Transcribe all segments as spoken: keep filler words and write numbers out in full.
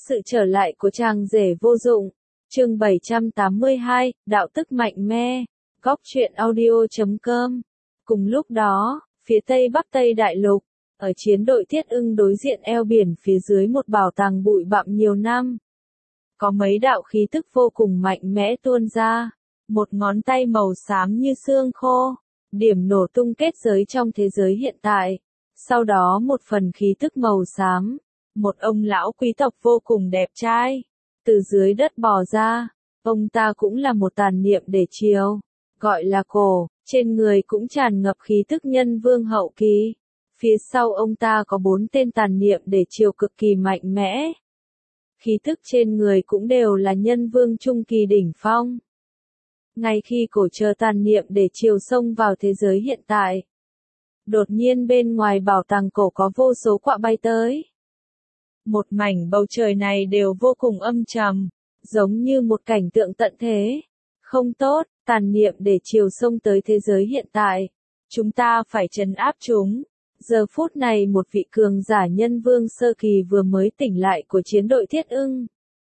Sự trở lại của chàng rể vô dụng. Chương bảy trăm tám mươi hai, đạo tức mạnh mẽ. Góc truyện audio chấm com. Cùng lúc đó, phía tây bắc Tây Đại Lục, ở chiến đội Thiết Ưng đối diện eo biển phía dưới một bảo tàng bụi bặm nhiều năm. Có mấy đạo khí tức vô cùng mạnh mẽ tuôn ra. Một ngón tay màu xám như xương khô. Điểm nổ tung kết giới trong thế giới hiện tại. Sau đó một phần khí tức màu xám. Một ông lão quý tộc vô cùng đẹp trai. Từ dưới đất bò ra. Ông ta cũng là một tàn niệm để chiều. Gọi là cổ. Trên người cũng tràn ngập khí tức nhân vương hậu kỳ. Phía sau ông ta có bốn tên tàn niệm để chiều cực kỳ mạnh mẽ. Khí tức trên người cũng đều là nhân vương trung kỳ đỉnh phong. Ngay khi cổ chờ tàn niệm để chiều xông vào thế giới hiện tại. Đột nhiên bên ngoài bảo tàng cổ có vô số quạ bay tới. Một mảnh bầu trời này đều vô cùng âm trầm, giống như một cảnh tượng tận thế. Không tốt, tàn niệm để chiều xông tới thế giới hiện tại. Chúng ta phải trấn áp chúng. Giờ phút này một vị cường giả nhân vương sơ kỳ vừa mới tỉnh lại của chiến đội Thiết Ưng.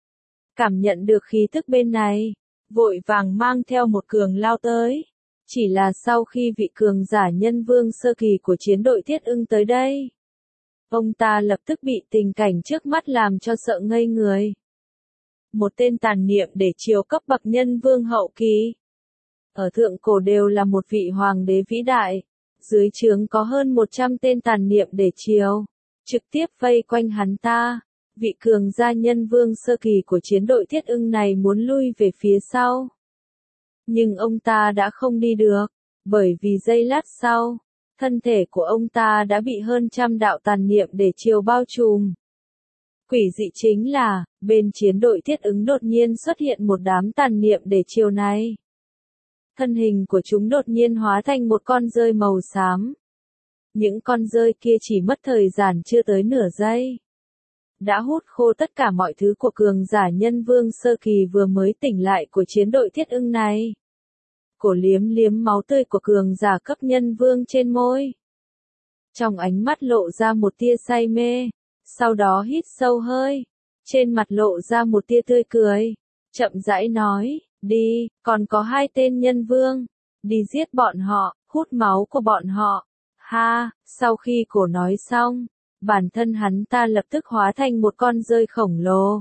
Cảm nhận được khí tức bên này, vội vàng mang theo một cường lao tới. Chỉ là sau khi vị cường giả nhân vương sơ kỳ của chiến đội Thiết Ưng tới đây, ông ta lập tức bị tình cảnh trước mắt làm cho sợ ngây người. Một tên tàn niệm để chiều cấp bậc nhân vương hậu kỳ. Ở thượng cổ đều là một vị hoàng đế vĩ đại. Dưới trướng có hơn một trăm tên tàn niệm để chiều. Trực tiếp vây quanh hắn ta. Vị cường gia nhân vương sơ kỳ của chiến đội Thiết Ưng này muốn lui về phía sau. Nhưng ông ta đã không đi được. Bởi vì giây lát sau, thân thể của ông ta đã bị hơn trăm đạo tàn niệm để chiều bao trùm. Quỷ dị chính là, bên chiến đội Thiết Ứng đột nhiên xuất hiện một đám tàn niệm để chiều này. Thân hình của chúng đột nhiên hóa thành một con dơi màu xám. Những con dơi kia chỉ mất thời gian chưa tới nửa giây. Đã hút khô tất cả mọi thứ của cường giả nhân vương sơ kỳ vừa mới tỉnh lại của chiến đội Thiết Ưng này. Cổ liếm liếm máu tươi của cường giả cấp nhân vương trên môi. Trong ánh mắt lộ ra một tia say mê. Sau đó hít sâu hơi. Trên mặt lộ ra một tia tươi cười. Chậm rãi nói, đi, còn có hai tên nhân vương. Đi giết bọn họ, hút máu của bọn họ. Ha, sau khi cổ nói xong, bản thân hắn ta lập tức hóa thành một con dơi khổng lồ.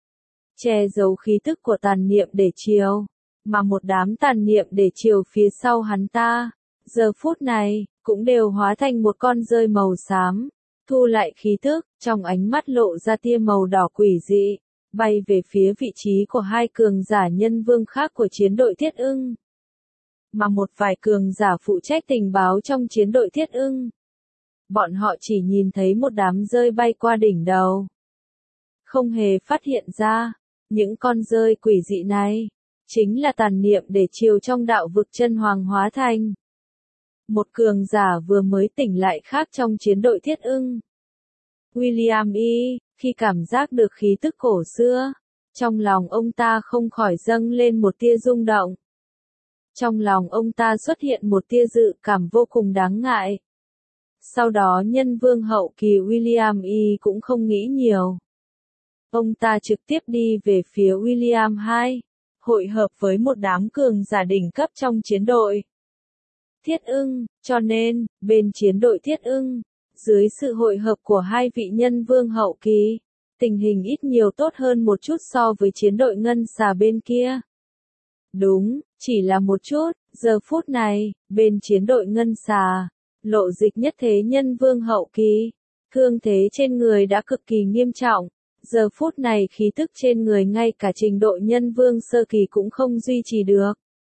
Che giấu khí tức của tàn niệm để chiều. Mà một đám tàn niệm để chiều phía sau hắn ta, giờ phút này, cũng đều hóa thành một con dơi màu xám, thu lại khí tức, trong ánh mắt lộ ra tia màu đỏ quỷ dị, bay về phía vị trí của hai cường giả nhân vương khác của chiến đội Thiết Ưng. Mà một vài cường giả phụ trách tình báo trong chiến đội Thiết Ưng. Bọn họ chỉ nhìn thấy một đám dơi bay qua đỉnh đầu. Không hề phát hiện ra, những con dơi quỷ dị này chính là tàn niệm để chiều trong đạo vực chân hoàng hóa thành. Một cường giả vừa mới tỉnh lại khác trong chiến đội Thiết Ưng. William E, khi cảm giác được khí tức cổ xưa, trong lòng ông ta không khỏi dâng lên một tia rung động. Trong lòng ông ta xuất hiện một tia dự cảm vô cùng đáng ngại. Sau đó nhân vương hậu kỳ William E cũng không nghĩ nhiều. Ông ta trực tiếp đi về phía William hai. Hội hợp với một đám cường giả đỉnh cấp trong chiến đội Thiết Ưng, cho nên, bên chiến đội Thiết Ưng, dưới sự hội hợp của hai vị nhân vương hậu kỳ, tình hình ít nhiều tốt hơn một chút so với chiến đội ngân xà bên kia. Đúng, chỉ là một chút, giờ phút này, bên chiến đội ngân xà, Lộ Dịch nhất thế nhân vương hậu kỳ, thương thế trên người đã cực kỳ nghiêm trọng. Giờ phút này khí tức trên người ngay cả trình độ nhân vương sơ kỳ cũng không duy trì được.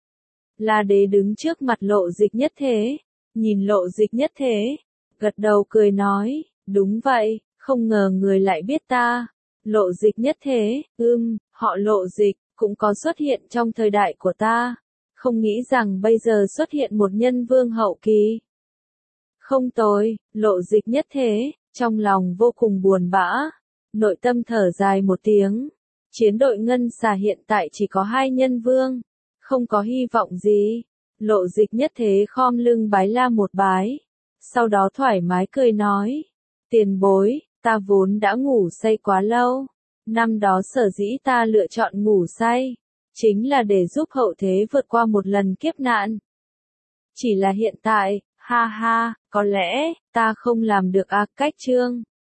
La Đế đứng trước mặt Lộ Dịch nhất thế, nhìn Lộ Dịch nhất thế, gật đầu cười nói, đúng vậy, không ngờ người lại biết ta. Lộ Dịch nhất thế, ưm, họ Lộ Dịch, cũng có xuất hiện trong thời đại của ta. Không nghĩ rằng bây giờ xuất hiện một nhân vương hậu kỳ. Không tồi, Lộ Dịch nhất thế, trong lòng vô cùng buồn bã. Nội tâm thở dài một tiếng. Chiến đội ngân xà hiện tại chỉ có hai nhân vương. Không có hy vọng gì. Lộ Dịch nhất thế khom lưng bái la một bái. Sau đó thoải mái cười nói. Tiền bối, ta vốn đã ngủ say quá lâu. Năm đó sở dĩ ta lựa chọn ngủ say, chính là để giúp hậu thế vượt qua một lần kiếp nạn. Chỉ là hiện tại, ha ha, có lẽ, ta không làm được à, cách chương.